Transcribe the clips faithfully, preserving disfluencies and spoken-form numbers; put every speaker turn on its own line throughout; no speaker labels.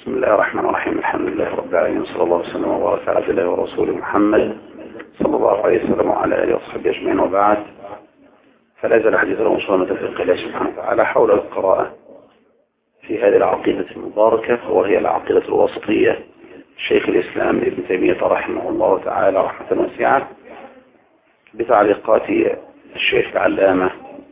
بسم الله الرحمن الرحيم. الحمد لله رب العالمين، صلى الله وسلم وبارك على عبد الله ورسوله محمد صلى الله عليه وسلم وعلى اله وصحبه اجمعين، وبعد. فلا يزال حديثنا موصولا بتوفيق الله سبحانه وتعالى حول القراءة في هذه العقيدة المباركة، وهي العقيدة الوسطية. شيخ الإسلام ابن تيمية رحمه الله تعالى رحمة واسعة بتعليقات الشيخ العلامة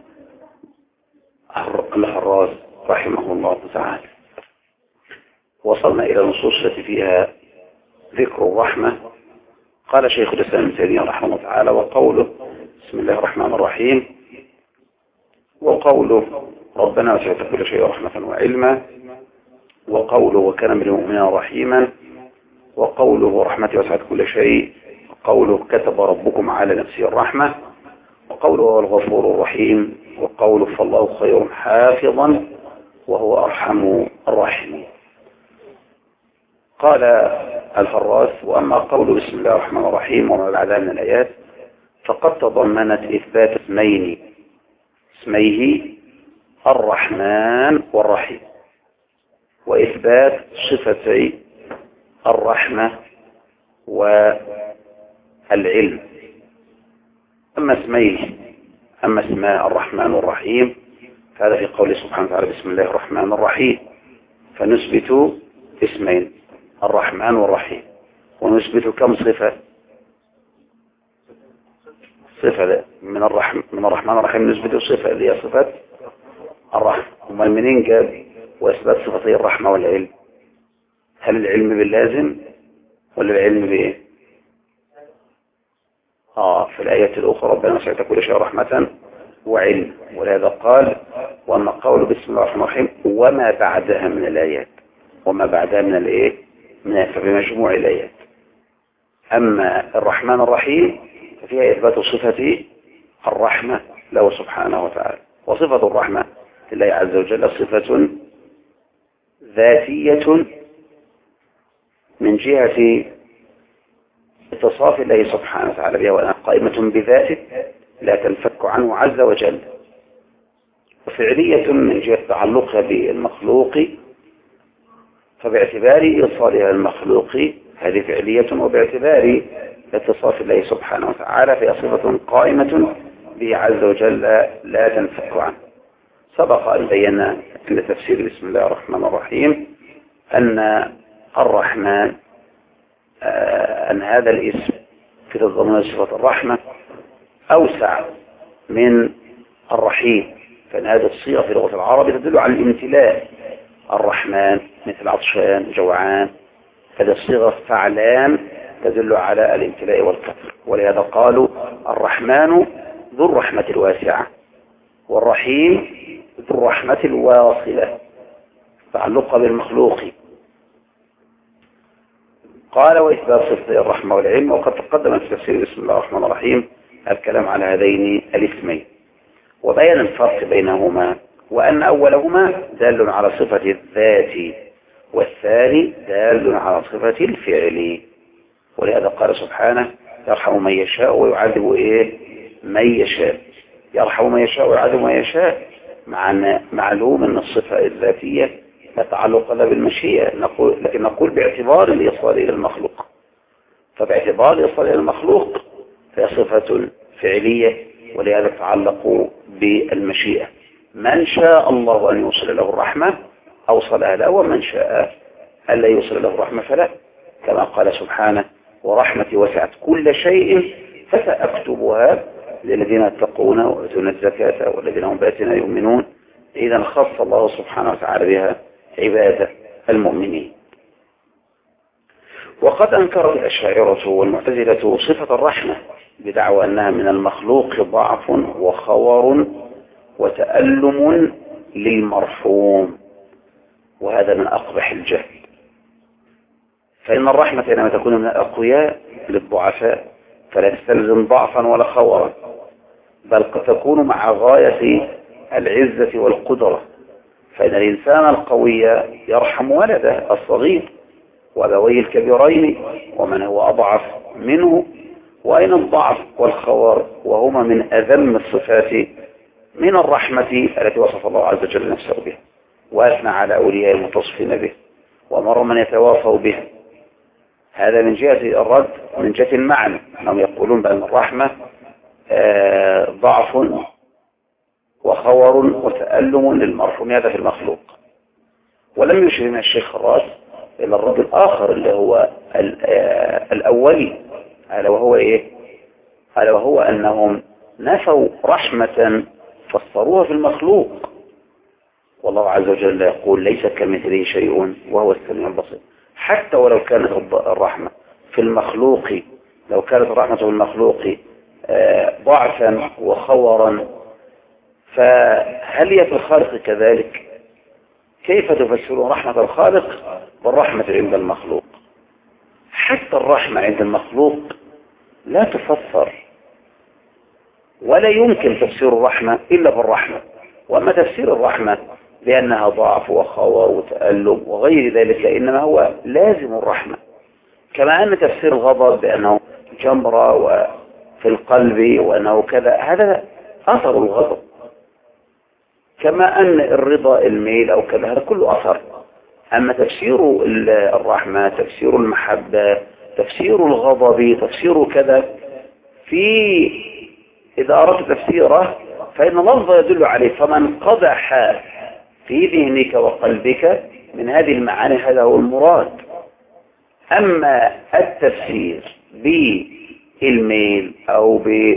الحراز رحمه الله تعالى. وصلنا إلى النصوص التي فيها ذكر الرحمة. قال شيخ الإسلام ابن تيمية رحمه الله تعالى: وقوله بسم الله الرحمن الرحيم، وقوله ربنا وسعت كل شيء رحمة وعلما، وقوله وكان بالمؤمنين رحيما، وقوله رحمتي وسعت كل شيء، وقوله كتب ربكم على نفسه الرحمة، وقوله هو الغفور الرحيم، وقوله فالله خير حافظا وهو أرحم الراحمين. قال الفراس: وأما قوله بسم الله الرحمن الرحيم وما بعدها من الآيات فقد تضمنت إثبات اسمين، اسميه الرحمن والرحيم، وإثبات صفتي الرحمة والعلم. أما اسميه أما اسماء الرحمن والرحيم فهذا في قوله سبحانه وتعالى بسم الله الرحمن الرحيم، فنثبت اسمين الرحمن والرحيم، ونثبت كم صفة؟ صفة من الرحم من الرحمن الرحيم، نثبت صفة اللي هي صفة الرحمة. وما منين جاب وإثبات صفتي الرحمة والعلم؟ هل العلم باللازم ولا العلم بإيه؟ آه في الآية الأخرى ربنا وسعت كل شيء رحمة وعلم، ولهذا قال: وأما قول بسم الله الرحمن الرحيم وما بعدها من الآيات، وما بعدها من الإيه؟ من فبمجموع الآيات. أما الرحمن الرحيم ففيها إثبات صفة الرحمة له سبحانه وتعالى. وصفة الرحمة لله عز وجل صفة ذاتية من جهة اتصاف الله سبحانه وتعالى بها، وأنها قائمة بذاته لا تنفك عنه عز وجل، وفعلية من جهة تعلقها بالمخلوق، فباعتبار إيصالها المخلوق هذه فعلية، وباعتبار اتصاف الله سبحانه وتعالى فهي صفة قائمة به عز وجل لا تنفك عنه. سبق أن بينا عند تفسير بسم الله الرحمن الرحيم أن الرحمن آه أن هذا الاسم في تضمن صفة الرحمة أوسع من الرحيم، فإن هذه الصيغة في لغة العرب تدل على الامتلاء. الرحمن مثل عطشان جوعان، هذه الصيغة فعلان تدل على الامتلاء والكثر، ولهذا قالوا الرحمن ذو الرحمة الواسعة، والرحيم ذو الرحمة الواصلة، تعلقها بالمخلوق. قال وإثبات صفة الرحمة والعلم. وقد تقدم في تفسير بسم الله الرحمن الرحيم الكلام على هذين الاسمين، وبين الفرق بينهما، وأن أولهما دال على صفة الذات، والثاني دال على صفة الفعل. ولهذا قال سبحانه: يرحم من يشاء ويعذب إيه؟ من يشاء. يرحم من يشاء ويعذب من يشاء، مع معلوم أن الصفة الذاتية تتعلق لها بالمشيئة، نقول لكن نقول باعتبار الإيصال إلى المخلوق، فباعتبار الإيصال إلى المخلوق فهي صفة فعلية، ولهذا تتعلق بالمشيئة. من شاء الله أن يوصل له الرحمة أوصلها له، ومن شاء ألا يوصل له الرحمة فلا، كما قال سبحانه: ورحمتي وسعت كل شيء فسأكتبها للذين يتقون ويؤتون الزكاة والذين هم بآياتنا يؤمنون. إذا خص الله سبحانه وتعالى بها عباده المؤمنين. وقد أنكرت الأشاعرة والمعتزلة صفة الرحمة بدعوى أنها من المخلوق ضعف وخور وتألم للمرحوم، وهذا من أقبح الجهل. فإن الرحمة إنما تكون من الأقوياء للضعفاء، فلا تستلزم ضعفا ولا خورا، بل قد تكون مع غاية العزة والقدرة. فإن الإنسان القوي يرحم ولده الصغير وأبويه الكبيرين ومن هو أضعف منه. وأين الضعف والخور وهما من أذم الصفات من الرحمة التي وصف الله عز وجل نفسه بها، وأثنى على أولياء المتصفين به. ومر من يتواصوا بها. هذا من جهة الرد، من جهة المعنى أنهم يقولون بأن الرحمة آه ضعف وخور وتألم للمرحوم، هذا في المخلوق. ولم يشرنا الشيخ خراس إلى الرد الآخر اللي هو الأولي، ألا وهو إيه؟ ألا وهو أنهم نفوا رحمة فسروها في المخلوق، والله عز وجل يقول ليس كمثله شيء وهو السميع البصير. حتى ولو كانت الرحمة في المخلوق، لو كانت الرحمة في المخلوق ضعفا وخورا، فهل هي في الخالق كذلك؟ كيف تفسرون رحمة الخالق والرحمة عند المخلوق؟ حتى الرحمة عند المخلوق لا تفسر، ولا يمكن تفسير الرحمة إلا بالرحمة. وأما تفسير الرحمة بأنها ضعف وخور وتألم وغير ذلك إنما هو لازم الرحمة، كما أن تفسير الغضب بأنه جمرة وفي القلب وأنه كذا، هذا أثر الغضب، كما أن الرضا الميل أو كذا، هذا كله أثر. أما تفسير الرحمة، تفسير المحبة، تفسير الغضب، تفسير كذا، في إذا أردت تفسيره فإن اللفظ يدل عليه. فمن قدح في ذهنك وقلبك من هذه المعاني هذا هو المراد. أما التفسير بالميل أو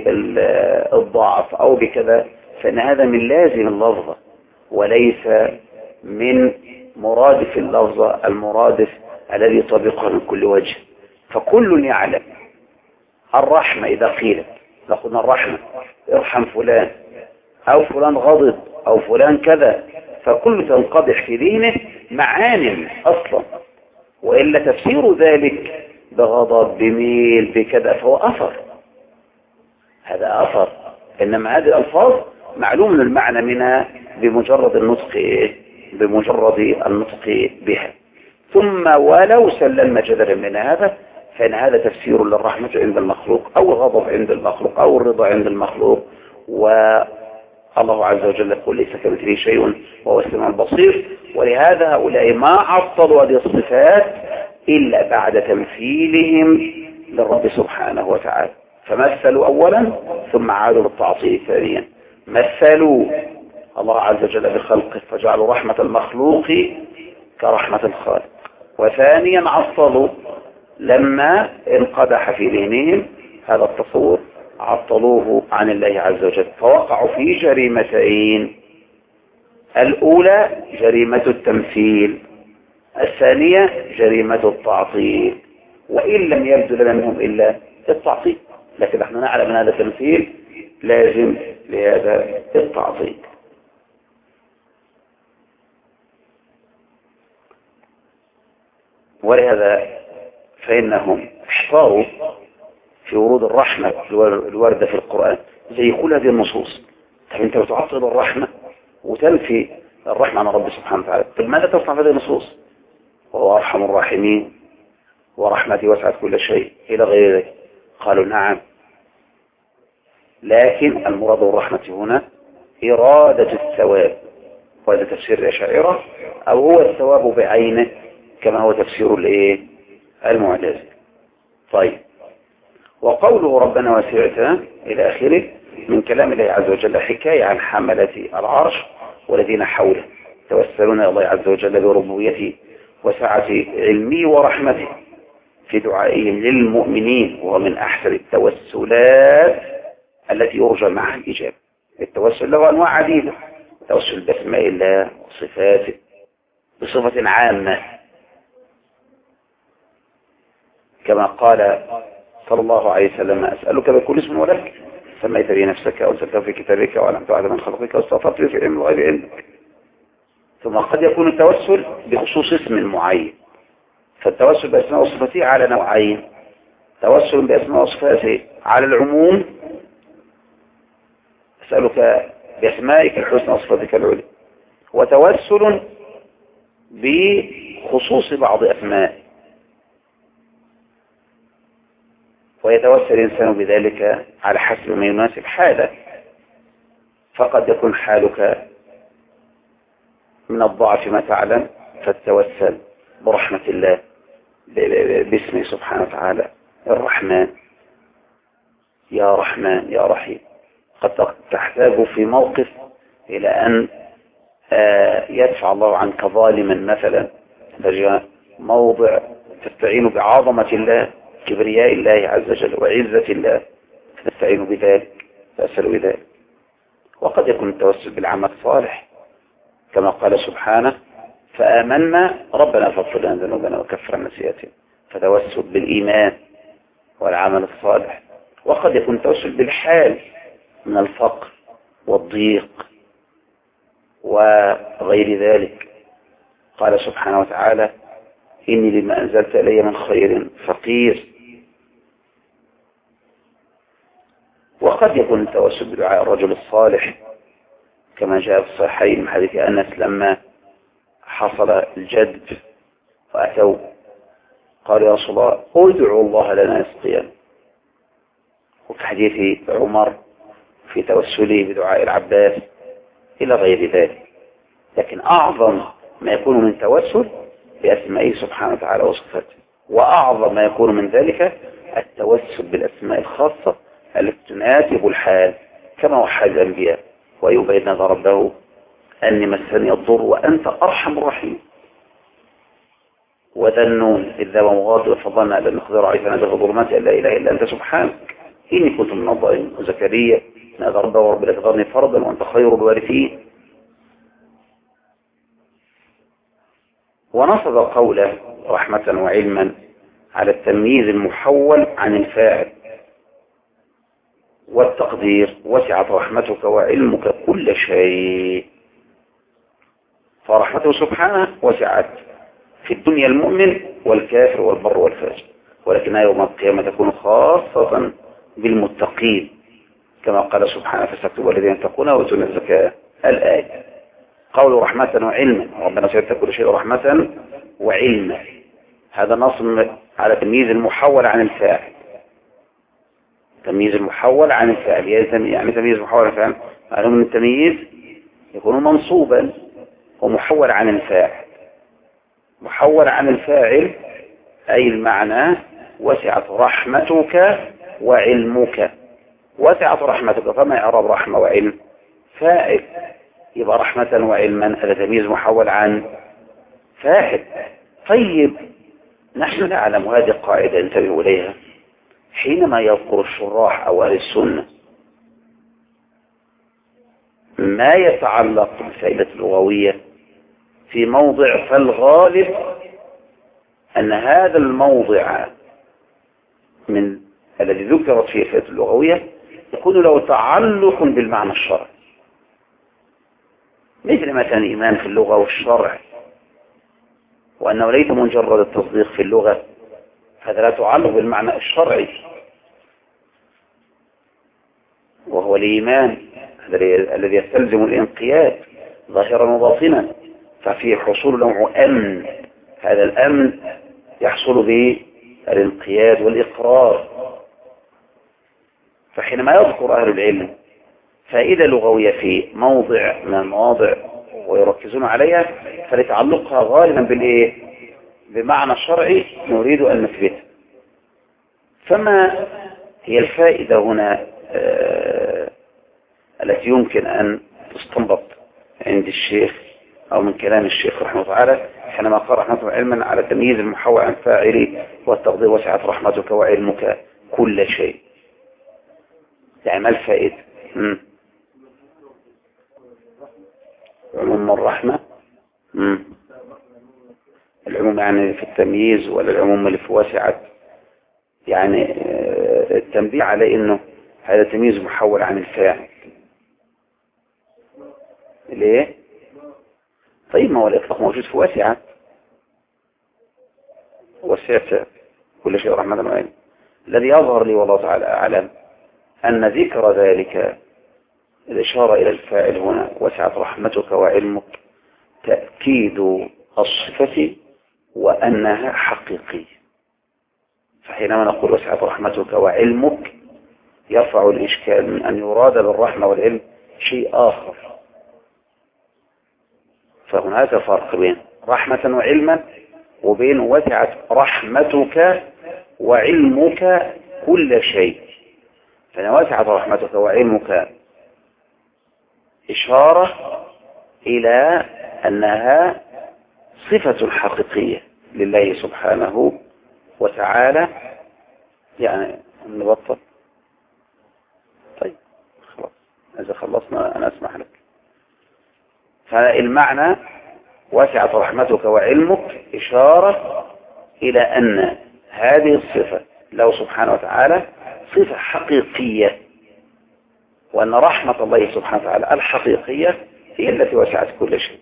بالضعف أو بكذا فإن هذا من لازم اللفظة وليس من مرادف اللفظة المرادف الذي يطبقها من كل وجه. فكل يعلم الرحمة إذا قيلت، لقلنا الرحمة ارحم فلان أو فلان غضب أو فلان كذا، فكل تنقضح في ذهنه معان أصلا، وإلا تفسير ذلك بغضب بميل بكذا فهو أثر، هذا أثر. إنما هذه الألفاظ معلوم المعنى منها بمجرد النطق بمجرد النطق بها. ثم ولو سلم جدلا من هذا فإن هذا تفسير للرحمة عند المخلوق أو الغضب عند المخلوق أو الرضا عند المخلوق. والله عز وجل يقول ليس كمثله شيء وهو السميع البصير. ولهذا هؤلاء ما عطلوا هذه الصفات إلا بعد تمثيلهم للرب سبحانه وتعالى، فمثلوا أولا ثم عادوا للتعطيل ثانيا. مثلوا الله عز وجل بخلقه فجعلوا رحمة المخلوق كرحمة الخالق، وثانيا عطلوا لما انقدح في ذهنهم هذا التصور عطلوه عن الله عز وجل، فوقعوا في جريمتين: الأولى جريمة التمثيل، الثانية جريمة التعطيل، وإن لم يبدو لنا منهم إلا التعطيل، لكن نحن نعلم أن هذا التمثيل لازم لهذا التعطيل. ولهذا فإنهم احتاروا في ورود الرحمة الواردة في القرآن زي كل هذه النصوص. طيب أنت بتعطل الرحمة وتنفي الرحمة عن رب سبحانه وتعالى، طيب ماذا تصنع في هذه النصوص؟ وهو أرحم الراحمين ورحمتي وسعت كل شيء إلى غير ذلك. قالوا نعم، لكن المراد بالرحمة هنا إرادة الثواب، وهذا تفسير الأشاعرة، أو هو الثواب بعينه كما هو تفسير الإيه المعتزلة. طيب، وقوله ربنا وسعت إلى آخره من كلام الله عز وجل حكاية عن حملة العرش والذين حوله توسلون إلى الله عز وجل بربوبيته وسعة علمه ورحمته في دعائهم للمؤمنين، وهو من أحسن التوسلات التي يرجى معها الإجابة. التوسل له أنواع عديدة: التوسل بأسماء الله وصفاته بصفة عامة، كما قال صلى الله عليه وسلم: أسألك بكل اسم ولك سميت به نفسك أو أنزلته في كتابك وعلمت على من خلقك واستغفرت به في علم الغيب عندك. ثم قد يكون التوسل بخصوص اسم معين، فالتوسل بأسماء وصفاته على نوعين: توسل بأسماء وصفاته على العموم، أسألك بأسمائك الحسنى وصفاتك العلى، وتوسل بخصوص بعض أسماء، ويتوسل الإنسان بذلك على حسب ما يناسب حاله. فقد يكون حالك من الضعف ما تعلم فتتوسل برحمة باسمه سبحانه وتعالى الرحمن، يا رحمن يا رحيم. قد تحتاج في موقف إلى أن يدفع الله عنك ظالما مثلا، فجاء موضع تستعين بعظمة الله، كبرياء الله عز وجل وعزة الله، تستعين بذلك، تأسل بذلك. وقد يكون التوسل بالعمل الصالح كما قال سبحانه فآمنا ربنا فاغفر لنا ذنوبنا وكفر عنا سيئاتنا، فتوسل بالإيمان والعمل الصالح. وقد يكون التوسل بالحال من الفقر والضيق وغير ذلك. قال سبحانه وتعالى إني لما أنزلت إلي من خير فقير. وقد يكون التوسل بدعاء الرجل الصالح كما جاء في الصحيحين من حديث أنس لما حصل الجد وأتوا قال يا رسول الله ادعوا الله لنا يسقينا. وفي حديث عمر في توسله بدعاء العباس إلى غير ذلك. لكن أعظم ما يكون من توسل بأسمائه سبحانه وتعالى وصفاته، وأعظم ما يكون من ذلك التوسل بالأسماء الخاصة التي تناسب الحال كما وحد الأنبياء وأيوب إذ نادى ربه أني مسني الضر وأنت أرحم الراحمين، وذا النون إذ ذهب مغاضبا فظن أن لن نقدر عليه فنادى في الظلمات أن لا إله إلا أنت سبحانك إني كنت من الظالمين. وزكريا نادى ربه ورب لا تذرني فردا وأنت خير الوارثين. ونصب قوله رحمة وعلما على التمييز المحول عن الفاعل والتقدير وسعت رحمتك وعلمك كل شيء. فرحمته سبحانه وسعت في الدنيا المؤمن والكافر والبر والفاجر، ولكنها يوم القيامة تكون خاصة بالمتقين كما قال سبحانه فسكتب الذين يتقون ويؤتون الزكاة. الآية قول رحمة وعلما، ربنا سيؤتي كل شيء رحمة وعلما، هذا نص على تمييز المحول عن الفاعل. تمييز المحول عن الفاعل يعني تمييز المحول عن الفاعل معلوم من التمييز يكون منصوبا ومحول عن الفاعل. محول عن الفاعل أي المعنى وسعت رحمتك وعلمك. وسعت رحمتك، فما إعراب رحمة وعلم؟ فاعل، يبقى رحمة وعلما هذا تمييز محول عن فاعل. طيب نحن نعلم هذه القاعدة انتبهوا إليها حينما يذكر الشراح أو أهل السنة ما يتعلق بالفائدة اللغوية في موضع، فالغالب أن هذا الموضع من الذي ذكرت فيه الفائدة اللغوية يكون له تعلق بالمعنى الشرعي، مثل مثلا الإيمان في اللغة والشرع، وأنه ليس مجرد التصديق في اللغة، هذا لا تعلق بالمعنى الشرعي وهو الإيمان الذي يستلزم الانقياد ظاهرا وباطنا، ففيه حصول نوع أمن، هذا الأمن يحصل بالانقياد والإقرار. فحينما يذكر أهل العلم فائدة لغوية في موضع من المواضع ويركزون عليها فلتعلقها غالبا بالإيه؟ بمعنى شرعي نريد أن نثبته. فما هي الفائدة هنا آه التي يمكن أن تستنبط عند الشيخ أو من كلام الشيخ رحمه الله تعالى حينما قال رحمته علما على تمييز المحول عن فاعله والتقدير وسعت رحمتك وعلمك كل شيء؟ يعني ما الفائدة؟ مم. عموم الرحمة، مم. العموم يعني في التمييز ولا العموم اللي في واسعة؟ يعني التنبيه على انه هذا تمييز محول عن الفاعل. ليه؟ طيب ما هو الإطلاق موجود في واسعة، وسعت كل شيء رحمة وعلم. الذي يظهر لي والله تعالى أعلم أن ذكر ذلك الإشارة إلى الفاعل هنا وسعت رحمتك وعلمك تأكيد الصفة وأنها حقيقية. فحينما نقول وسعت رحمتك وعلمك يرفع الإشكال من أن يراد بالرحمة والعلم شيء آخر. فهناك فرق بين رحمة وعلما وبين وسعت رحمتك وعلمك كل شيء. فإن وسعت رحمتك وعلمك إشارة إلى أنها صفة حقيقية لله سبحانه وتعالى. يعني نبطل. طيب خلاص، إذا خلصنا أنا أسمح لك. فالمعنى وسعت رحمتك وعلمك إشارة إلى أن هذه الصفة له سبحانه وتعالى صفة حقيقية، وأن رحمة الله سبحانه وتعالى الحقيقية هي التي وسعت كل شيء.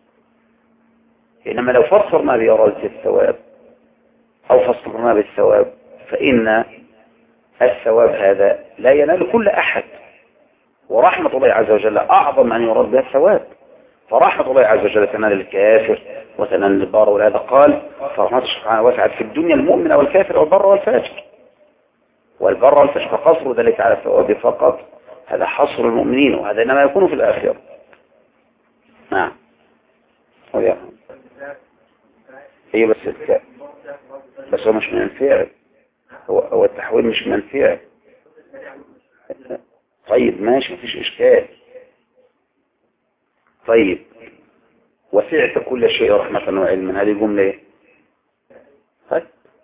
إنما لو فسرنا بإرادة الثواب أو فسرنا بالثواب فإن الثواب هذا لا ينال كل أحد، ورحمة الله عز وجل أعظم أن يراد بها الثواب. فرحمة الله عز وجل تنال الكافر وتنال البار، ولهذا قال فرحمته سبحانه وسعت في الدنيا المؤمن والكافر والبر والفاجر. والبر والفاجر فقصر ذلك على الثواب فقط، هذا حصر المؤمنين، وهذا إنما يكون في الآخرة. نعم. هي بس الك... بس هو مش من الفعل، هو, هو التحويل مش من الفعل. طيب ماشي، مفيش إشكال. طيب وسعت كل شيء رحمة وعلما، هذه جملة ايه؟ طيب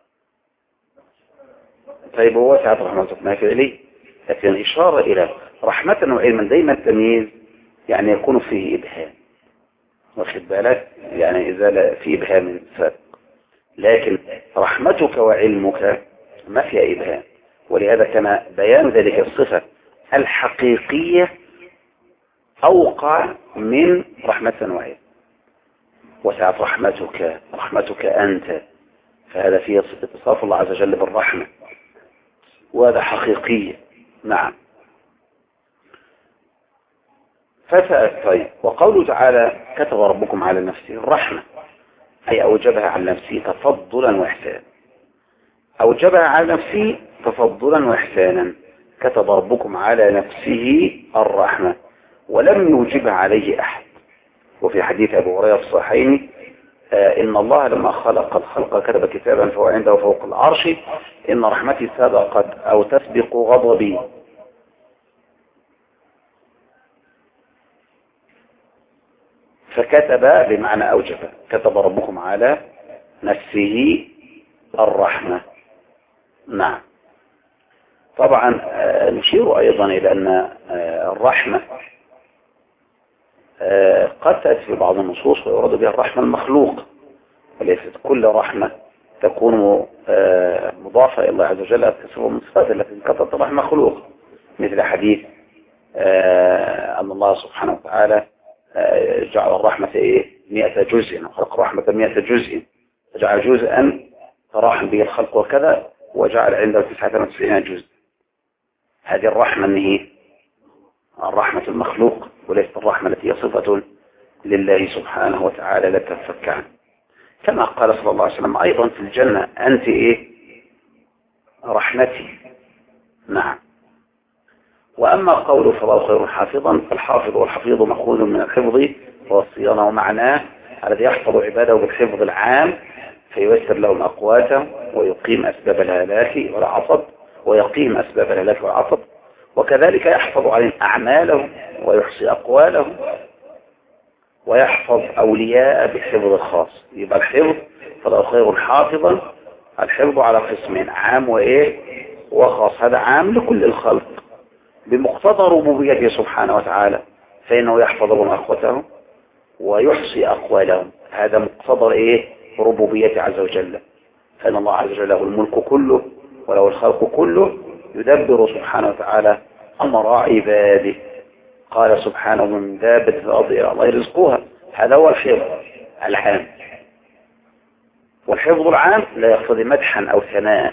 طيب هو وسعت رحمتك ما فعلي، لكن إشارة إلى رحمة وعلما دايما التمييز يعني يكون فيه إبهام، واخد بالك؟ يعني إذا لا في إبهام سابق، لكن رحمتك وعلمك ما فيها إبهام. ولهذا كان بيان ذلك الصفة الحقيقية أوقع من رحمة وعلم. وسعت رحمتك، رحمتك أنت، فهذا فيه اتصاف الله عز وجل بالرحمة، وهذا حقيقي. نعم. فسأل. طيب وقوله تعالى كتب ربكم على نفسه الرحمة، أي أوجبها على نفسه تفضلا وإحسانا. أوجبها على نفسه تفضلا وإحسانا، كتب ربكم على نفسه الرحمة، ولم يوجبها عليه أحد. وفي حديث أبو هريرة في الصحيحين آه إن الله لما خلق الخلق كتب كتابا فهو عنده فوق العرش، إن رحمتي سبقت أو تسبق غضبي. فكتب بمعنى أوجب، كتب ربكم على نفسه الرحمة. نعم. طبعا آه نشير أيضا إلى أن آه الرحمة آه قد تأتي في بعض النصوص ويراد بها الرحمة المخلوق، وليست كل رحمة تكون آه مضافة إلى الله عز وجل تصفه من صفاته، التي كتبت الرحمة مخلوق، مثل حديث آه أن الله سبحانه وتعالى آه جعل الرحمة إيه مئة جزء، وخلق الرحمة مئة جزء، فجعل جزءا تراحم به الخلق وكذا، وجعل عنده تسعة وتسعين جزء. هذه الرحمة اللي هي الرحمة المخلوق، وليست الرحمة التي هي صفة لله سبحانه وتعالى لا تنفك عنه. كما قال صلى الله عليه وسلم أيضا في الجنة أنت إيه رحمتي. نعم. وأما قوله فالله خير حافظا، فالحافظ والحفيظ مأخوذ من الحفظ والصيانة، ومعناه الذي يحفظ عباده بالحفظ العام فييسر لهم أقواتهم ويقيم أسباب الهلاك والعصب ويقيم أسباب الهلاك والعصب، وكذلك يحفظ عليهم أعمالهم ويحصي أقوالهم ويحفظ أولياء بالحفظ الخاص. يبقى الحفظ فلو خير حافظا، الحفظ على قسمين، عام وإيه وخاص. هذا عام لكل الخلق بمقتضى ربوبيته سبحانه وتعالى، فإنه يحفظ لهم أخوتهم ويحصي أقوالهم، هذا مقتضى إيه ربوبيته عز وجل. فإن الله عز وجل له الملك كله وله الخلق كله، يدبر سبحانه وتعالى أمر عباده. قال سبحانه من دابة في الأرض إلى الله رزقها، هذا هو الحفظ العام. والحفظ العام لا يقتضي مدحا أو ثناء.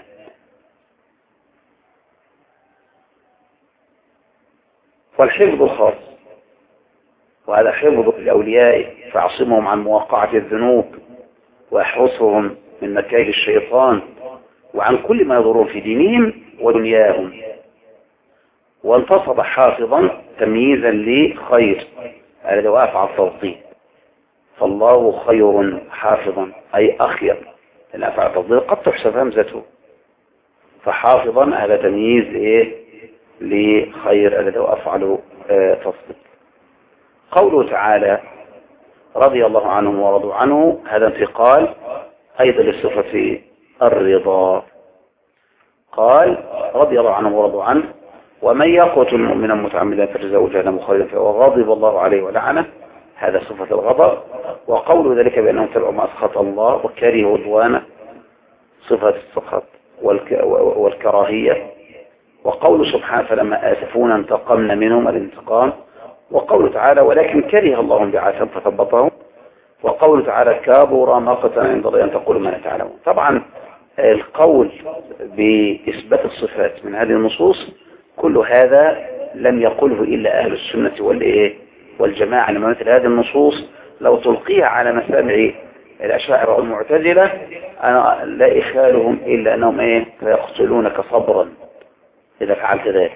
والحفظ الخاص، وهذا حفظ الأولياء فاعصمهم عن مواقعة الذنوب ويحرسهم من مكائد الشيطان وعن كل ما يضرون في دينهم ودنياهم. وانتصب حافظا تمييزا لخير الذي وقف على التوطيد، فالله خير حافظا أي أخير الأفعال التفضيل قد تحسب همزته، فحافظا هذا تمييز إيه لخير الذي هو أفعل آه تفضيل. قوله تعالى رضي الله عنهم ورضوا عنه، هذا انتقال أيضا لصفة الرضا. قال رضي الله عنهم ورضوا عنه ومن يقتل مؤمنا متعمدا فجزاؤه جهنم خالدا فيها وغضب الله عليه ولعنه، هذا صفة الغضب. وقول ذلك بأنهم تبعوا ما أسخط الله وكرهوا رضوانه، صفة السخط والكراهية. وقول سبحانه فلما آسفونا انتقمنا منهم الانتقام. وقول تعالى ولكن كره الله بعثهم فثبطهم. وقول تعالى كابر مقتا عند الله أن تقولوا ما لا تعلمون. طبعا القول بإثبات الصفات من هذه النصوص كل هذا لم يقله إلا أهل السنة والإيه والجماعة. لما مثل هذه النصوص لو تلقيها على مسامع الأشاعرة والمعتزلة أنا لا إخالهم إلا أنهم إيه فيقتلونك صبرا إذا فعلت ذلك،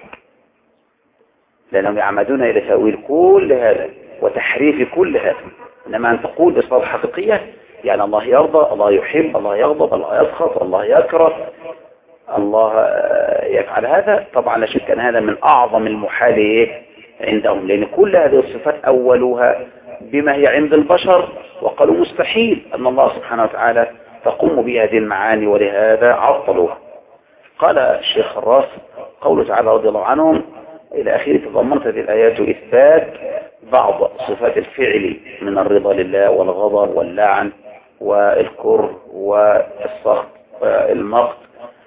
لأنهم يعمدون إلى تأويل كل هذا وتحريف كل هذا. إنما أن تقول بصفات حقيقية يعني الله يرضى، الله يحب، الله يغضب، الله يسخط، الله يكره، الله يفعل هذا، طبعا لا شك أن هذا من أعظم المحال عندهم، لأن كل هذه الصفات أولوها بما هي عند البشر وقالوا مستحيل أن الله سبحانه وتعالى تقوم بهذه المعاني، ولهذا عطلوها. قال الشيخ الراس قوله تعالى رضي الله عنهم إلى آخره تضمنت هذه الآيات إثبات بعض صفات الفعل من الرضا لله والغضب واللعن والكره والسخط والمقت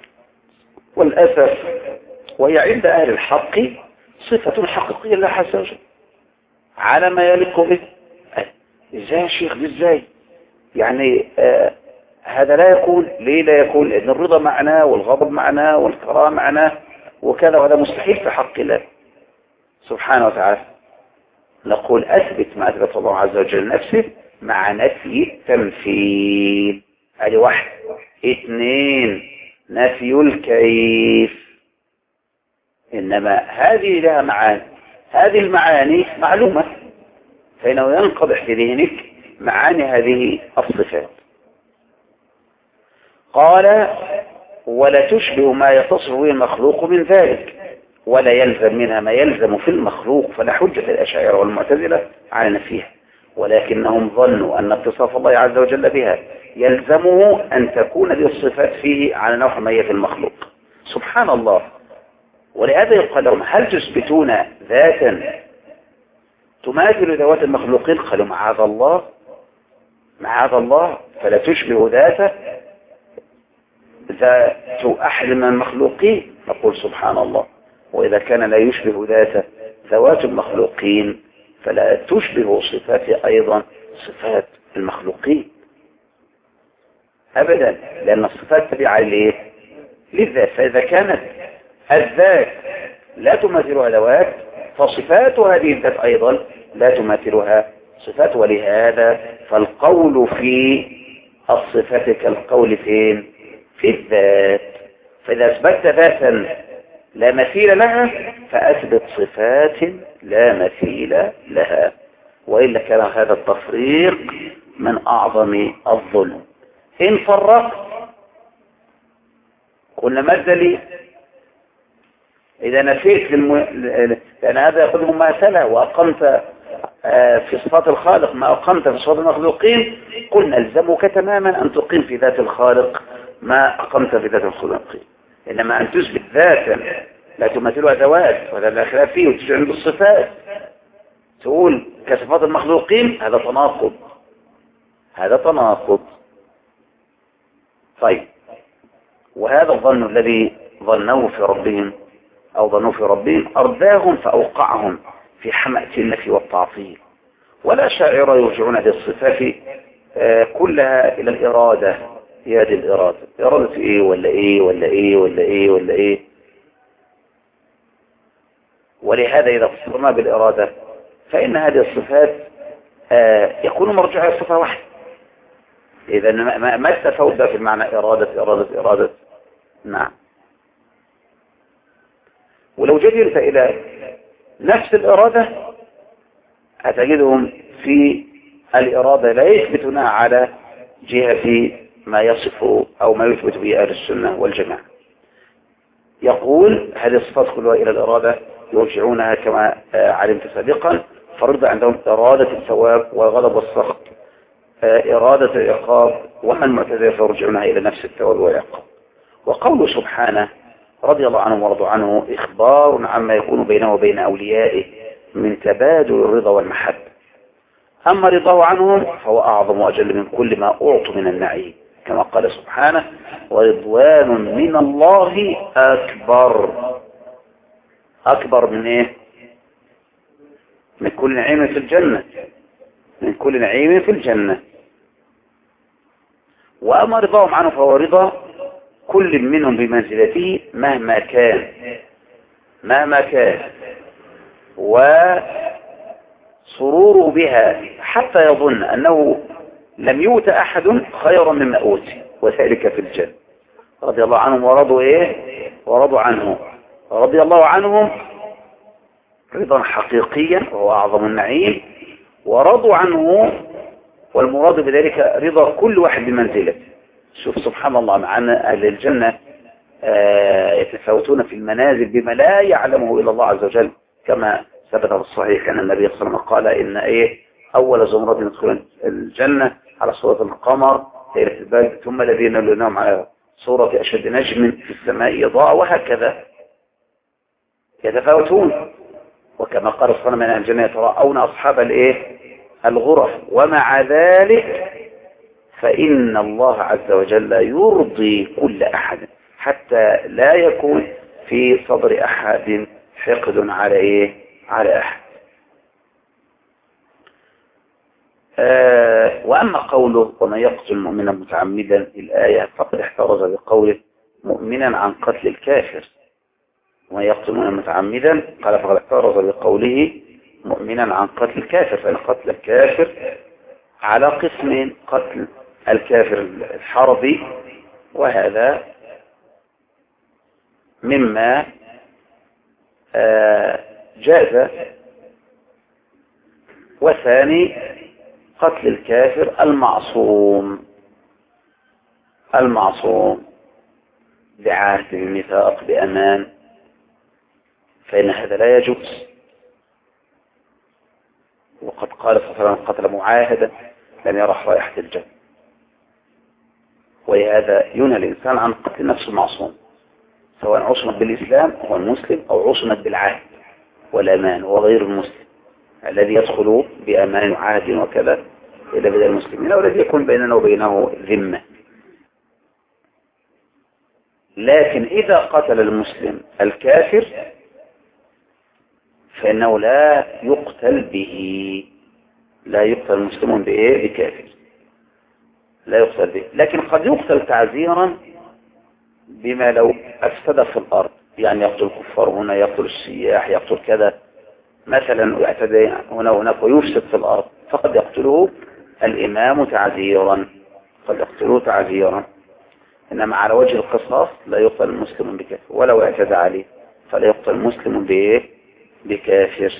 والأسف، وهي عند أهل الحق صفة حقيقية لا حساس على ما يليق به. ازاي يا شيخ ازاي يعني آه هذا لا يكون ليه لا يكون؟ لأن الرضا معناه والغضب معناه والكراهه معناه وكذا، وهذا مستحيل في حق الله سبحانه وتعالى. نقول أثبت ما أثبت الله عز وجل نفسه مع نفي التمثيل، هذه واحد. اثنين نفي الكيف، إنما هذه لها معاني، هذه المعاني معلومة فإنه ينقضح في ذهنك معاني هذه الصفات. قال ولا تشبه ما يتصف به المخلوق من ذلك ولا يلزم منها ما يلزم في المخلوق، فلا حجة الأشاعرة والمعتزلة على نفيها، ولكنهم ظنوا أن اتصاف الله عز وجل بها يلزمه أن تكون هذه الصفات فيه على نوع ما هي في المخلوق. سبحان الله. ولهذا يقال لهم هل تثبتون ذاتا تماثل ذوات المخلوقين؟ قالوا معاذ الله معاذ الله، فلا تشبه ذاته ذات أحد من المخلوقين. نقول سبحان الله. وإذا كان لا يشبه ذاته ذوات المخلوقين فلا تشبه صفات أيضا صفات المخلوقين أبدا، لأن الصفات تبعة للذات. فإذا كانت الذات لا تماثلها ذوات فصفات هذه الذات أيضا لا تماثلها صفات. ولهذا فالقول في الصفات كالقول فين في الذات. فإذا أثبتت ذاتا لا مثيل لها فأثبت صفات لا مثيل لها، وإلا كان هذا التفريق من أعظم الظلم. إن فرقت قلنا ما الدليل؟ إذا نفيت للم... لأن هذا يأخذ مماثلة وأقمت في صفات الخالق ما أقمت في صفات المخلوقين، قلنا الزمك تماما أن تقيم في ذات الخالق ما أقمت في ذات المخلوقين. إنما أن تثبت ذاتا لا تماثلها ذوات ولا لا خلاف فيه وتجي عند الصفات تقول كصفات المخلوقين، هذا تناقض هذا تناقض. طيب، وهذا الظن الذي ظنوه في ربهم أو ظنوا في ربهم أرداهم فأوقعهم في حمأة النفي والتعطيل. ولا شاعر يرجعون هذه الصفات كلها إلى الإرادة. هي هذه الإرادة، إرادة إيه ولا إيه ولا إيه ولا إيه ولا إيه. ولهذا إذا فسرنا بالإرادة فإن هذه الصفات يكون مرجعها الصفة واحدة. إذا ما التفاوت في المعنى إرادة إرادة إرادة؟ نعم. ولو جدلت إلى نفس الإرادة هتجدهم في الإرادة لا يثبتونها على جهة ما يصف أو ما يثبت به أهل السنة والجماعة. يقول هذه الصفات كلها إلى الإرادة يرجعونها كما علمت سابقا. فرض عندهم إرادة الثواب والغضب والسخط، إرادة العقاب، وأما المعتزلة فيرجعونها إلى نفس الثواب والعقاب. وقوله سبحانه رضي الله عنهم ورضوا عنه إخبار عما يكون بينه وبين أوليائه من تبادل الرضا والمحبة. أما رضاه عنهم فهو أعظم وأجل من كل ما أعطوا من النعيم، كما قال سبحانه ورضوان من الله أكبر. أكبر من إيه؟ من كل نعيم في الجنة، من كل نعيم في الجنة. وأما رضاهم عنه فهو رضا كل منهم بمنزلته مهما كان مهما كان وسروره بها حتى يظن أنه لم يؤت أحد خيرا مما أوتي، وذلك في الجنة. رضي الله عنهم ورضوا إيه؟ ورضوا عنه. رضي الله عنهم رضا حقيقيا وهو أعظم النعيم، ورضوا عنه والمراد بذلك رضا كل واحد بمنزلته. شوف سبحان الله، مع أن أهل الجنة يتفاوتون في المنازل بما لا يعلمه إلا الله عز وجل، كما ثبت في الصحيح أن النبي صلى الله عليه وسلم قال إن إيه أول زمرة يدخلون الجنة على صورة القمر ليلة البدر، ثم الذين يلونهم على صورة أشد نجم في السماء إضاءة، وهكذا يتفاوتون. وكما قال صلى الله عليه وسلم أن الجنة يتراءون أصحاب الإيه الغرف، ومع ذلك فإن الله عز وجل يرضي كل أحد حتى لا يكون في صدر أحد حقد على إيه على أحد. آه وأما قوله ومن يقتل مؤمنا متعمدا الآية فقد احترز بقوله مؤمنا عن قتل الكافر. ومن يقتل مؤمنا متعمدا قال فقد احترز بقوله مؤمنا عن قتل الكافر، فإن قتل الكافر على قسم: قتل الكافر الحربي، وهذا مما جاز، وثاني قتل الكافر المعصوم المعصوم بعهد بميثاق بأمان، فإن هذا لا يجوز. وقد قال صلى الله عليه وسلم قتل معاهدا لم يرح رائحة الجنة. ولهذا ينهى الإنسان عن قتل نفسه المعصوم، سواء عصمت بالإسلام هو المسلم أو عصمت بالعهد والأمان هو غير المسلم الذي يدخل بأمان وعهد وكذا إلى بدء المسلمين، أو الذي يكون بيننا وبينه ذمة. لكن إذا قتل المسلم الكافر فإنه لا يقتل به، لا يقتل المسلمون بإيه بكافر، لا يقتل به. لكن قد يقتل تعزيرا بما لو أفسد في الأرض، يعني يقتل الكفار هنا، يقتل السياح، يقتل كذا مثلا، ويعتدي هنا وهناك ويفسد في الأرض، فقد يقتله الإمام تعزيرا، قد يقتله تعزيرا. إنما على وجه القصاص لا يقتل المسلم بكافر، ولو اعتدى عليه فلا يقتل المسلم بإيه بكافر.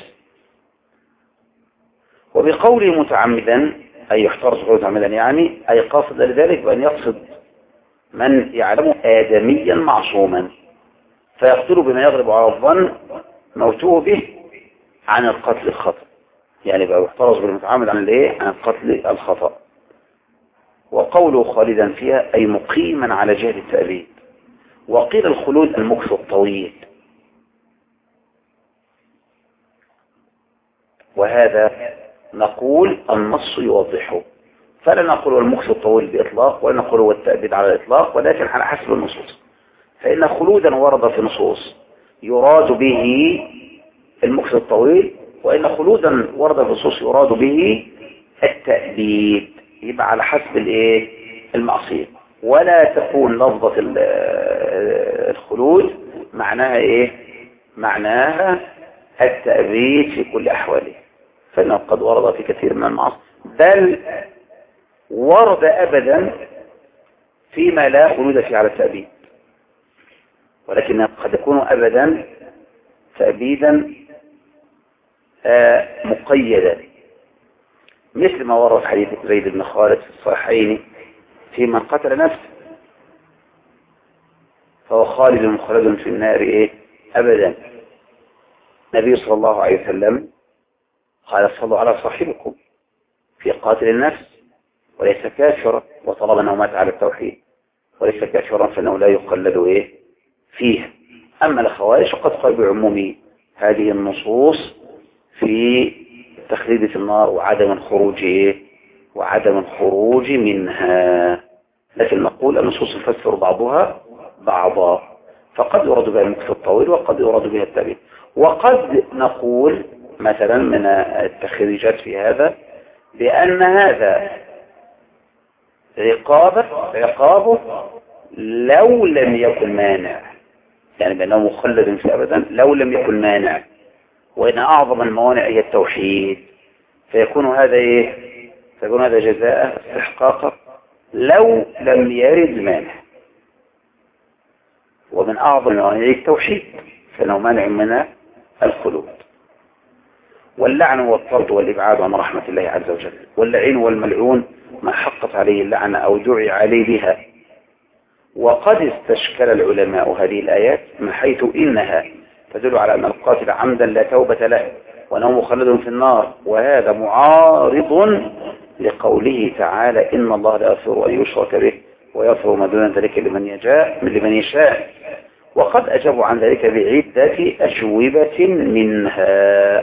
وبقوله متعمدا أي يحترز قوله متعمدا، يعني أي قاصد لذلك بأن يقصد من يعلم آدميا معصوما فيقتله بما يغلب على الظن موتوه به عن القتل الخطأ، يعني بقى يحترز بالمتعمد عن الايه عن القتل الخطأ. وقوله خالدا فيها أي مقيما على جهة التأبيد. وقيل الخلود المكث الطويل، وهذا نقول النص يوضحه، فلا نقول المكث الطويل بإطلاق ولا نقول هو التأبيد على الإطلاق، ولكن على حسب النصوص. فإن خلودا ورد في نصوص يراد به المكث الطويل، وإن خلودا ورد في نصوص يراد به التأبيد، يبقى على حسب الايه المعصية. ولا تكون لفظة الخلود معناها ايه معناها التأبيد في كل أحواله، فإنه قد ورد في كثير من المعاصي، بل ورد أبدا فيما لا خلود فيه على التأبيد، ولكن قد يكون أبدا تأبيدا مقيدا، مثل ما ورد حديث زيد بن خالد في الصحيحين في من قتل نفسه فهو خالد مخلد في النار إيه أبدا. النبي صلى الله عليه وسلم قال صلوا على صاحبكم في قاتل النفس وليس كافرا، وطلب أنه مات على التوحيد، وليس كافرا فإنه لا يقلد إيه فيه. أما الخوارج فقد قال بعموم هذه النصوص في التخليد في النار وعدم الخروج إيه وعدم الخروج منها. لكن نقول النصوص تفسر بعضها بعضا، فقد يراد بها المكث الطويل وقد يراد بها التابعين. وقد نقول مثلا من التخريجات في هذا بأن هذا عقابه عقابه لو لم يكن مانع، يعني بأنه مخلد في أبدا لو لم يكن مانع، وإن أعظم الموانع هي التوحيد، فيكون هذا إيه فيكون هذا جزاء استحقاقا لو لم يرد مانع. ومن أعظم الموانع التوحيد فإنه مانع من الخلود. واللعن والطرد والإبعاد عن رحمة الله عز وجل، واللعين والملعون ما حقت عليه اللعنة أو دعي عليه بها. وقد استشكل العلماء هذه الآيات من حيث إنها تدل على أن القاتل عمدا لا توبة له وأنه مخلد في النار، وهذا معارض لقوله تعالى إن الله لا يغفر أن يشرك به ويغفر ما دون ذلك لمن يشاء لمن يشاء. وقد أجابوا عن ذلك بعدة أجوبة منها.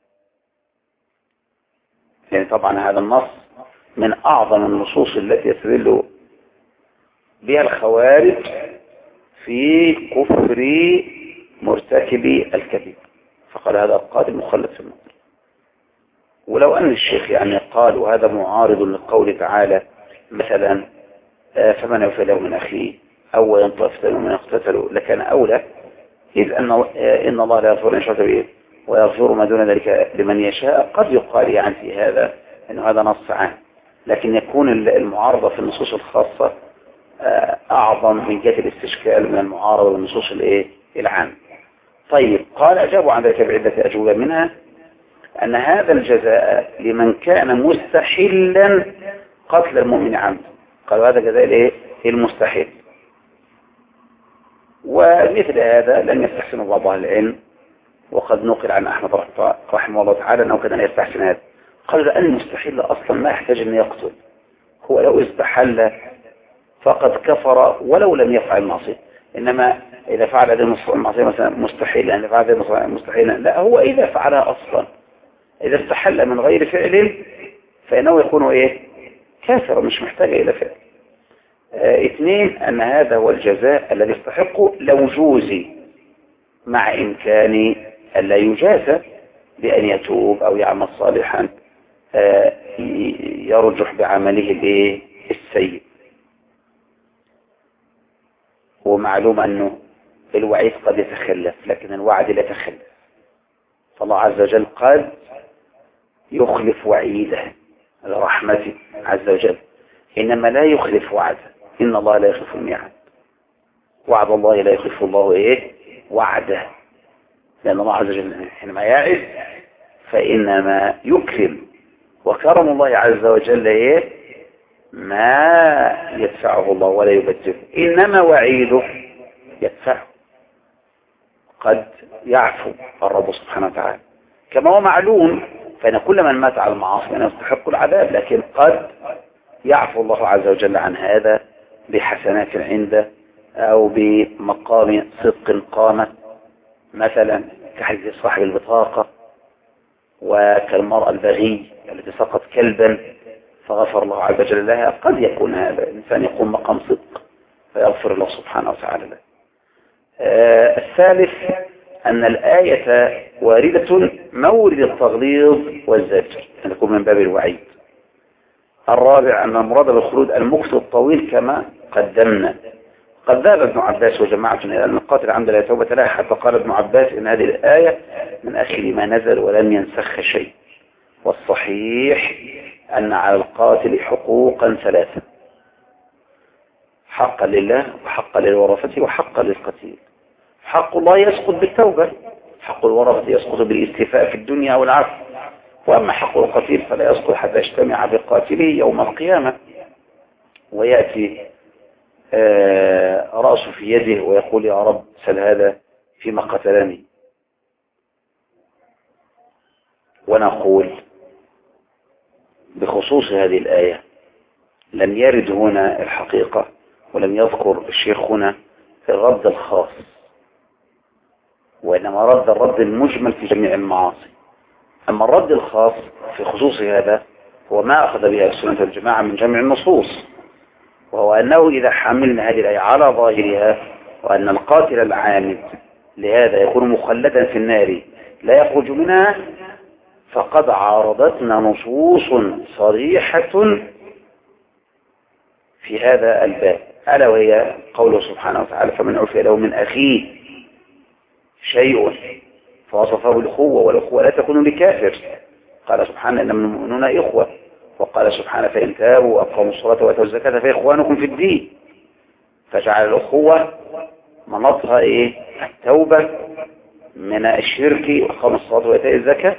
يعني طبعا هذا النص من أعظم النصوص التي يستدل بها الخوارج في كفر مرتكب الكذب، فقال هذا القاتل مخلد في النار. ولو أن الشيخ يعني قال وهذا معارض لقول تعالى مثلا فمن يوفي له من أخيه أو ينطف من يقتتلوا لكان أولى، إذ أن إن الله لا يغفر أن يشرك به ويغفر ما دون ذلك لمن يشاء. قد يقال يعني في هذا أنه هذا نص عام، لكن يكون المعارضة في النصوص الخاصة أعظم من جهة الاستشكال من المعارضة بالنصوص الإيه العام. طيب قال أجابوا عن ذلك بعدة أجوبة منها أن هذا الجزاء لمن كان مستحلا قتل المؤمن عمدا. قالوا هذا جزاء الإيه المستحيل. ومثل هذا لم يستحسن بعض أهل العلم، وقد نقل عن أحمد رحمه الله تعالى أنه كان يستحسن هذا. قال لأن المستحيل أصلا ما يحتاج أن يقتل، هو لو استحل فقد كفر ولو لم يفعل معصية. إنما إذا فعل هذه المعصية مثلا مستحيل، إذا فعل هذه مستحيلا، لا هو إذا فعلها أصلا إذا استحل من غير فعل فإنه يكون إيه كافر مش محتاج إلى فعل. اه اثنين أن هذا هو الجزاء الذي يستحقه لو جوزي، مع إمكان أن لا يجازى بأن يتوب أو يعمل صالحا اه يرجح بعمله الايه السيء. ومعلوم أنه الوعيد قد يتخلف لكن الوعد لا يتخلف، فالله عز وجل قد يخلف وعيده لرحمته عز وجل، إنما لا يخلف وعده. إن الله لا يخلف الميعاد، وعد الله لا يخلف الله إيه وعده، لأن الله عز وجل حينما يعد فإنما يكرم، وكرم الله عز وجل إيه ما يدفعه الله ولا يبدله، إنما وعيده يدفعه. قد يعفو الرب سبحانه وتعالى كما هو معلوم، فإن كل من مات على المعاصي أنه يستحق العذاب، لكن قد يعفو الله عز وجل عن هذا بحسنات عنده أو بمقام صدق قامة، مثلا كحديث صاحب البطاقة وكالمرأة البغي التي سقط كلبا فغفر الله عز وجل لها. قد يكون هذا الإنسان يقوم مقام صدق فيغفر الله سبحانه وتعالى له. آه الثالث أن الآية واردة مورد التغليظ والزجر، أن يكون من باب الوعيد. الرابع أن المراد بالخلود المكث الطويل كما قدمنا. قد ذهب ابن عباس وجماعة إلى أن القاتل عمدا لا توبة له، حتى قال ابن عباس إن هذه الآية من آخر ما نزل ولم ينسخ شيء. والصحيح أن على القاتل حقوقا ثلاثة: حقا لله وحقا للورثة وحقا للقتيل. حق الله يسقط بالتوبة، حق الورثة يسقط بالاستيفاء في الدنيا والعفو، وأما حق القتيل فلا يسقط حتى يجتمع بقاتله يوم القيامة. ويأتي آه رأسه في يده ويقول يا رب سل هذا فيما قتلني. ونقول بخصوص هذه الآية لم يرد هنا الحقيقة، ولم يذكر الشيخ هنا الرد الخاص، وإنما رد الرد المجمل في جميع المعاصي. أما الرد الخاص في خصوص هذا هو ما أخذ بها السنة والجماعة من جمع النصوص، وهو أنه إذا حملنا هذه الآية على ظاهرها وأن القاتل العامد لهذا يكون مخلدا في النار لا يخرج منها، فقد عارضتنا نصوص صريحة في هذا الباب، ألا وهي قوله سبحانه وتعالى فمن عفي له من أخيه شيء فوصفه الأخوة، والأخوة لا تكون لكافر. قال سبحانه إنما المؤمنون إخوة، وقال سبحانه فإن تابوا وأقاموا الصلاة وآتوا الزكاة فإخوانكم في الدين، فجعل الأخوة مناطها إيه؟ التوبة من الشرك وإقام الصلاة وإيتاء الزكاة.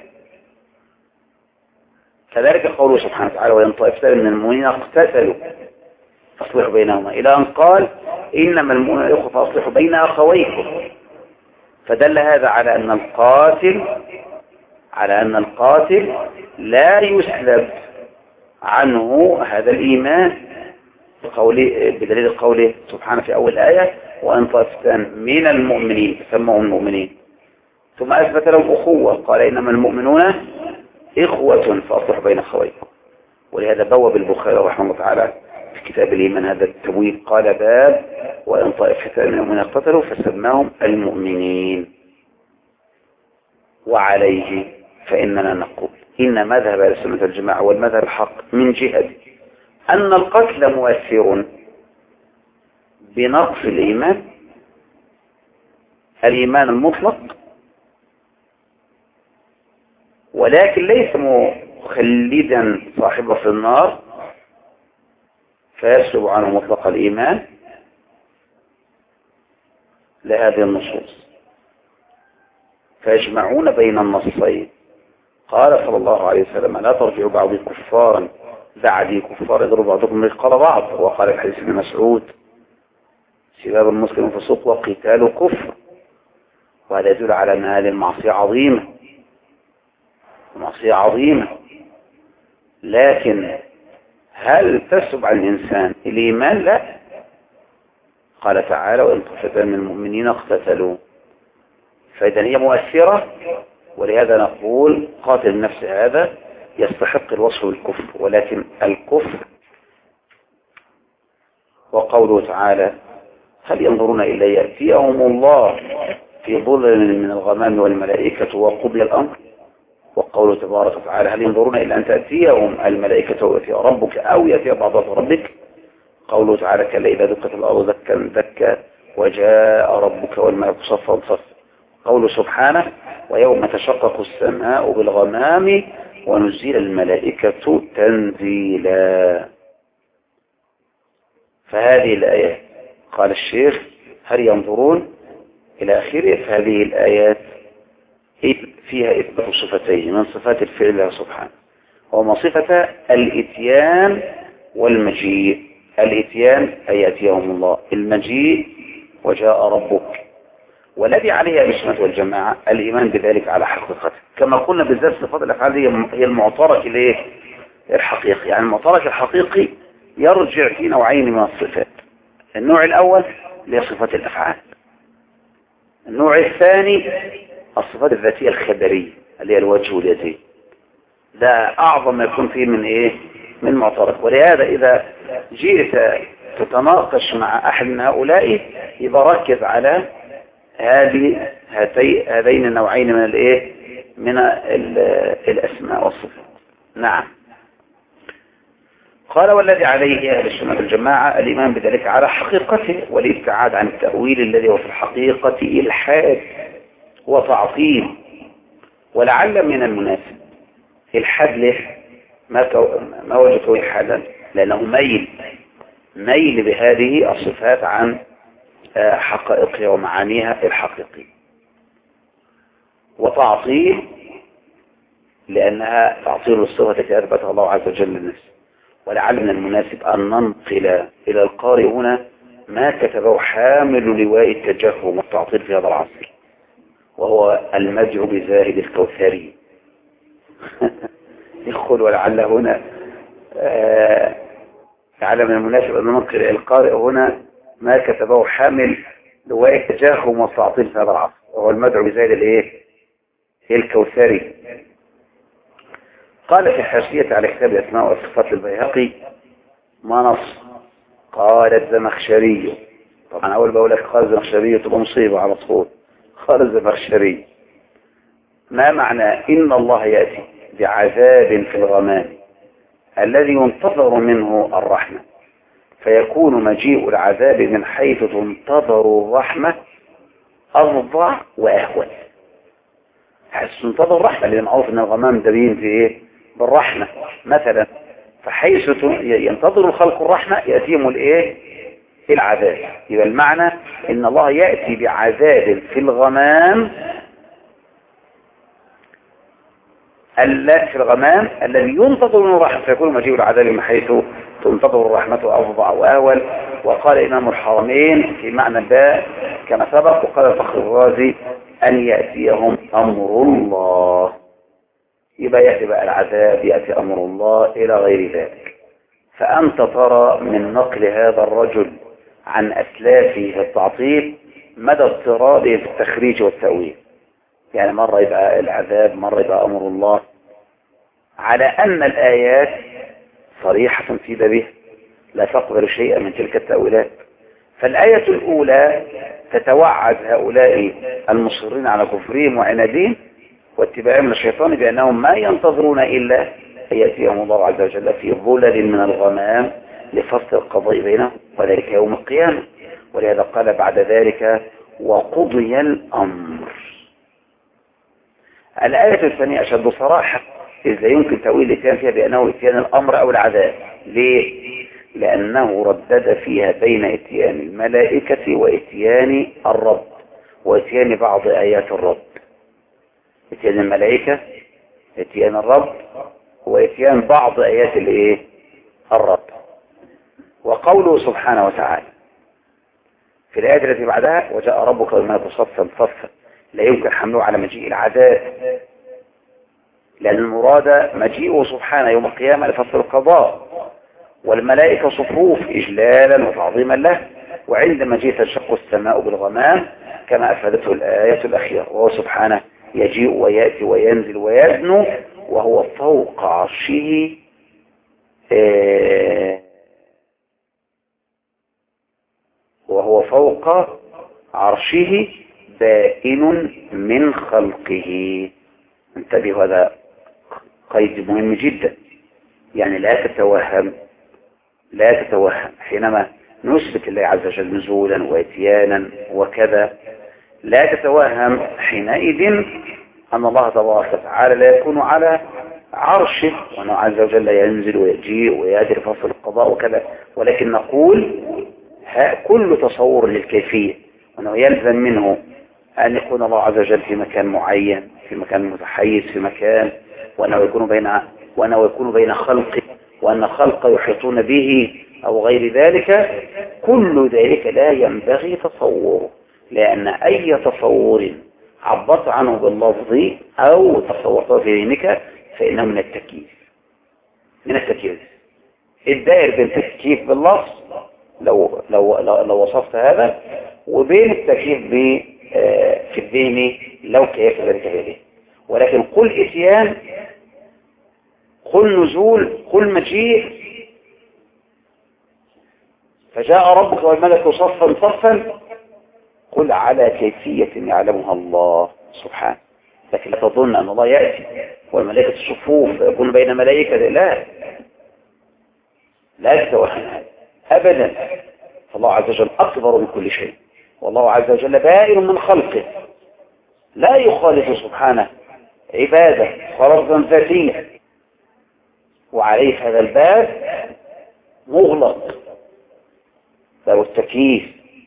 كذلك قوله سبحانه وتعالى وإن طائفتان من المؤمنين اقتتلوا فاصلحوا بينهما، إلى أن قال إنما المؤمنون إخوة فاصلحوا بين أخويكم. فدل هذا على أن القاتل على أن القاتل لا يسلب عنه هذا الإيمان بدليل قوله سبحانه في أول آية وأن طائفتان من المؤمنين سموهم المؤمنين، ثم أثبت لهم أخوة قال إنما المؤمنون إخوة فأصلحوا بين أخويكم. ولهذا بوب البخاري رحمه الله تعالى في كتاب الإيمان هذا التبويب قال باب وإن طائفتان من المؤمنين اقتتلوا فسماهم المؤمنين. وعليه فإننا نقول إن مذهب أهل السنة والجماعة والمذهب الحق من جهة أن القتل مؤثر بنقص الإيمان الإيمان المطلق، ولكن ليس مخلدا صاحبه في النار فيسلب عنه مطلق الإيمان لهذه النصوص، فيجمعون بين النصين. قال صلى الله عليه وسلم لا ترجعوا بعضي كفارا بعدي كفار يضرب بعضكم رقاب بعض، وقال الحديث ابن مسعود سباب المسلم فسوق وقتال كفر. وهذا يدل على أن هذه المعصية عظيمة معصية عظيمة، لكن هل تسلب عن الإنسان الإيمان؟ لا. قال تعالى وإن طائفتان من المؤمنين اقتتلوا، فإذا هي مؤثرة. ولهذا نقول قاتل النفس هذا يستحق الوصف بالكفر، ولكن الكفر وقوله تعالى هل ينظرون إلا يأتيهم الله في ظلل من الغمام والملائكة وقضي الأمر، وقوله تبارك وتعالى هل ينظرون إلا أن تأتيهم الملائكة ويأتي ربك أو يأتي بعض ربك، قوله تعالى كلا إذا دكت الأرض دكا دكا وجاء ربك والملك صفا صفا، قوله سبحانه ويوم تشقق السماء بالغمام ونزل الملائكة تنزيلا. فهذه الآيات قال الشيخ هل ينظرون إلى آخره، فهذه الآيات فيها إثبات صفتين من صفات الفعل الله سبحانه، وما صفة الإتيان والمجيء. الإتيان أي يأتيهم الله، المجيء وجاء ربك. والذي عليه السنة والجماعة الإيمان بذلك على حقيقته، كما قلنا بالذات صفات الأفعال هي المعترك الايه الحقيقي. يعني المعترك الحقيقي يرجع في نوعين من الصفات، النوع الأول هي صفات الأفعال، النوع الثاني الصفات الذاتية الخبرية اللي هي الوجه واليدين. ده أعظم ما يكون فيه من إيه من معترك. ولهذا إذا جئت تتناقش مع أحد من هؤلاء يبقى ركز على هذه هاتي هذين النوعين من الايه من الاسماء والصفات. نعم. قال والذي عليه اهل السنه والجماعه الايمان بذلك على حقيقته والابتعاد عن التاويل الذي هو في الحقيقه الحاد وتعطيل. ولعل من المناسب الحاد له ما ما وجدته الحادا لانه ميل ميل بهذه الصفات عن حقائقها ومعانيها الحقيقية، وتعطيل لأنها تعطيل الصفة التي أثبتها الله عز وجل للنفس، ولعل من المناسب أن ننقل إلى القارئ هنا ما كتبه حامل لواء التجهم والتعطيل في هذا العصر، وهو المدعو بزاهد الكوثري. يقول ولعل هنا آه لعل من المناسب أن ننقل إلى القارئ هنا ما كتبه حامل لواء التجهم والتعطيل في هذا العصر، وهو المدعو بزاهد الايه الكوثري. قال في حاشية على كتاب الأسماء والصفات للبيهقي ما نص، قال الزمخشري. طبعا أول بقول لك قال الزمخشري تبقى مصيبة على طول. قال الزمخشري ما معنى إن الله يأتي بعذاب في الغمام الذي ينتظر منه الرحمة، فيكون مجيء العذاب من حيث تنتظر الرحمة أفظع وأهون. حيث تنتظر الرحمة، لأن معروف أن الغمام ده بين في إيه بالرحمة مثلا، فحيث ينتظر الخلق الرحمة يأتيهم الإيه العذاب. يبقى المعنى إن الله يأتي بعذاب في الغمام في الغمام الذي ينتظر منه الرحمة، فيكون مجيء العذاب من حيث تنتظر الرحمة أفظع وأهول. وقال إمام الحرمين في معنى الباء كما سبق، وقال الفخر الرازي أن يأتيهم أمر الله. يبقى يأتي بقى العذاب، يأتي أمر الله إلى غير ذلك. فأنت ترى من نقل هذا الرجل عن أسلافه في التعطيل مدى اضطراده في التخريج والتأويل. يعني مرة يبقى العذاب، مرة يبقى أمر الله، على أن الآيات صريحة في بابه لا تقبل شيئا من تلك التأويلات. فالآية الأولى تتوعد هؤلاء المصرين على كفرهم وعنادهم واتباعهم للشيطان بأنهم ما ينتظرون إلا أن يأتيهم الله عز وجل في ظلل من الغمام لفصل القضاء بينهم، وذلك يوم القيامة. ولهذا قال بعد ذلك وقضي الأمر. الآية الثانية أشد صراحة، إذ لا يمكن تأويل الإتيان فيها بأنه إتيان الأمر أو العذاب. ليه؟ لأنه ردد فيها بين إتيان الملائكة وإتيان الرب، وإتيان بعض آيات الرب. إتيان الملائكة، إتيان الرب، وإتيان بعض آيات الإيه؟ الرب. وقوله سبحانه وتعالى في الآية التي بعدها وجاء ربك والملك صفا صفا، لا يمكن حمله على مجيء العذاب، لأن المراد مجيئه سبحانه يوم القيامة لفصل القضاء، والملائكة صفوف إجلالا وتعظيما له، وعند مجيء تنشق السماء بالغمام كما أفادته الآية الأخيرة، وهو سبحانه يجيء ويأتي وينزل ويدنو وهو فوق عرشه وهو فوق عرشه بائن من خلقه. انتبهوا، هذا قيد مهم جدا. يعني لا تتوهم لا تتوهم حينما نثبت الله عز وجل نزولا واتيانا وكذا، لا تتوهم حينئذ أن الله تبارك وتعالى لا يكون على عرشه، وأنه عز وجل ينزل ويجيء ويأتي لفصل القضاء وكذا، ولكن نقول كل تصور للكيفية، وأنه يلزم منه أن يكون الله عز وجل في مكان معين، في مكان متحيز في مكان، وأنه يكون بين وأنه يكون بين خلقه، وأن خلقه يحيطون به أو غير ذلك. كل ذلك لا ينبغي تصوره، لأن أي تصور عبرت عنه باللفظ أو تصورته في ذهنك فإنه من التكييف من التكييف الدائر بين التكييف باللفظ لو, لو, لو, لو وصفت هذا، وبين التكييف في الذهن لو كيف ذلك به. ولكن قل إتيان، قل نزول، قل مجيء، فجاء ربك والملك صفا صفا، قل على كيفية يعلمها الله سبحانه. لكن لا تظن أن الله يأتي والملائكة صفوف يكون بين ملائكة، لا لا تتوهم أبدا. فالله عز وجل أكبر من كل شيء، والله عز وجل بائن من خلقه، لا يخالف سبحانه عباده خلقا ذاتيا، وعليه هذا الباب مغلق باب التكييف.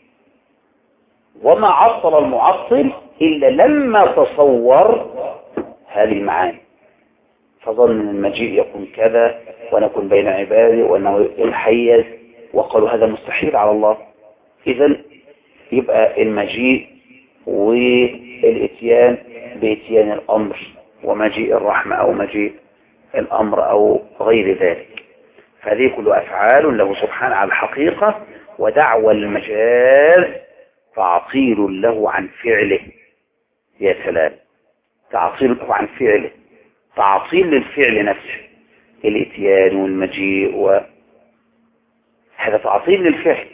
وما عطل المعطل إلا لما تصور هذه المعاني، فظن ان المجيء يكون كذا ونكون بين عبادي وانه ينحيز، وقالوا هذا مستحيل على الله. اذا يبقى المجيء والاتيان باتيان الامر ومجيء الرحمة او مجيء الامر او غير ذلك، فهذه كل افعال له سبحانه على الحقيقة، ودعوى المجاز تعطيل له عن فعله. يا سلام، تعطيل له عن فعله، تعطيل للفعل نفسه، الاتيان والمجيء، وهذا تعطيل للفعل،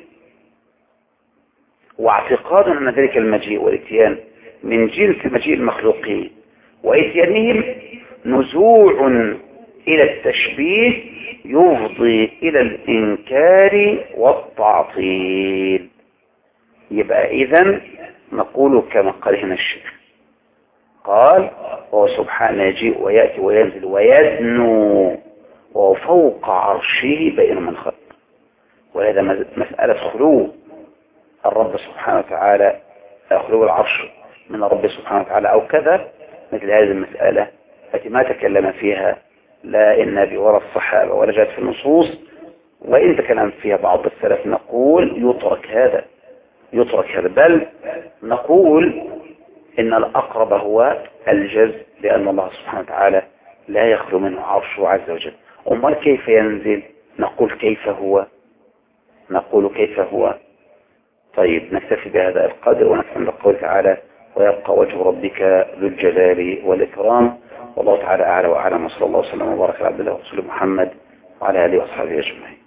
واعتقاد ان ذلك المجيء والاتيان من جنس مجيء المخلوقين، واتيانهم نزوع الى التشبيه يفضي الى الانكار والتعطيل. يبقى اذا نقول كما قال هنا الشيخ، قال هو سبحانه يجيء ويأتي وينزل ويدنو وهو فوق عرشه بين من خلق. وهذا مسألة خلو الرب سبحانه وتعالى، خلو العرش من الرب سبحانه وتعالى أو كذا، مثل هذه المسألة التي ما تكلم فيها لا النبي ولا الصحابة ولا جاءت في النصوص، وإن تكلم فيها بعض السلف نقول يترك هذا، يترك هذا، بل نقول إن الأقرب هو الجزء، لأن الله سبحانه وتعالى لا يخلو منه عرشه عز وجل. أمال كيف ينزل؟ نقول كيف هو، نقول كيف هو. طيب نكتفي بهذا القدر ونفهم لقول تعالى ويبقى وجه ربك ذو الجلال والإكرام. والله تعالى أعلى وأعلم، وصلى الله وسلم وبارك على عبد الله ورسوله محمد وعلى آله وأصحابه أجمعين.